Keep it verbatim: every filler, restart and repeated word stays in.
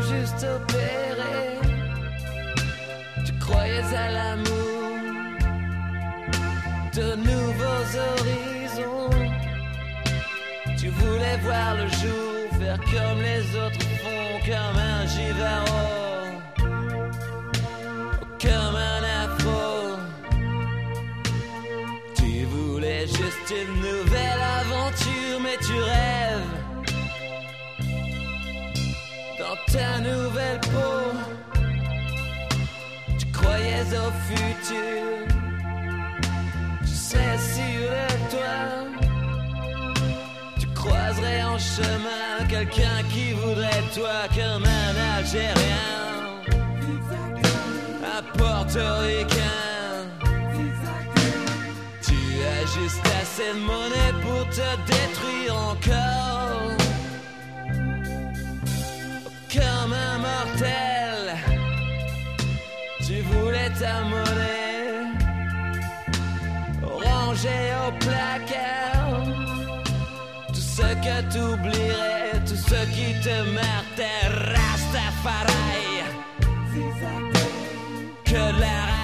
juste opéré. Tu croyais à l'amour, de nouveaux horizons. Tu voulais voir le jour, faire comme les autres font, comme un givaro, comme un afro. Tu voulais juste une nouvelle aventure, mais tu rêves dans ta nouvelle peau. Tu croyais au futur, tu sais sur le toit. Tu croiserais en chemin quelqu'un qui voudrait toi, comme un Algérien, un Portoricain. Tu as juste assez de monnaie pour te détruire encore, comme un mortel. Tu voulais ta monnaie rangée au placard. Tout ce que t'oublierais, tout ce qui te martelait, Rastafari, que la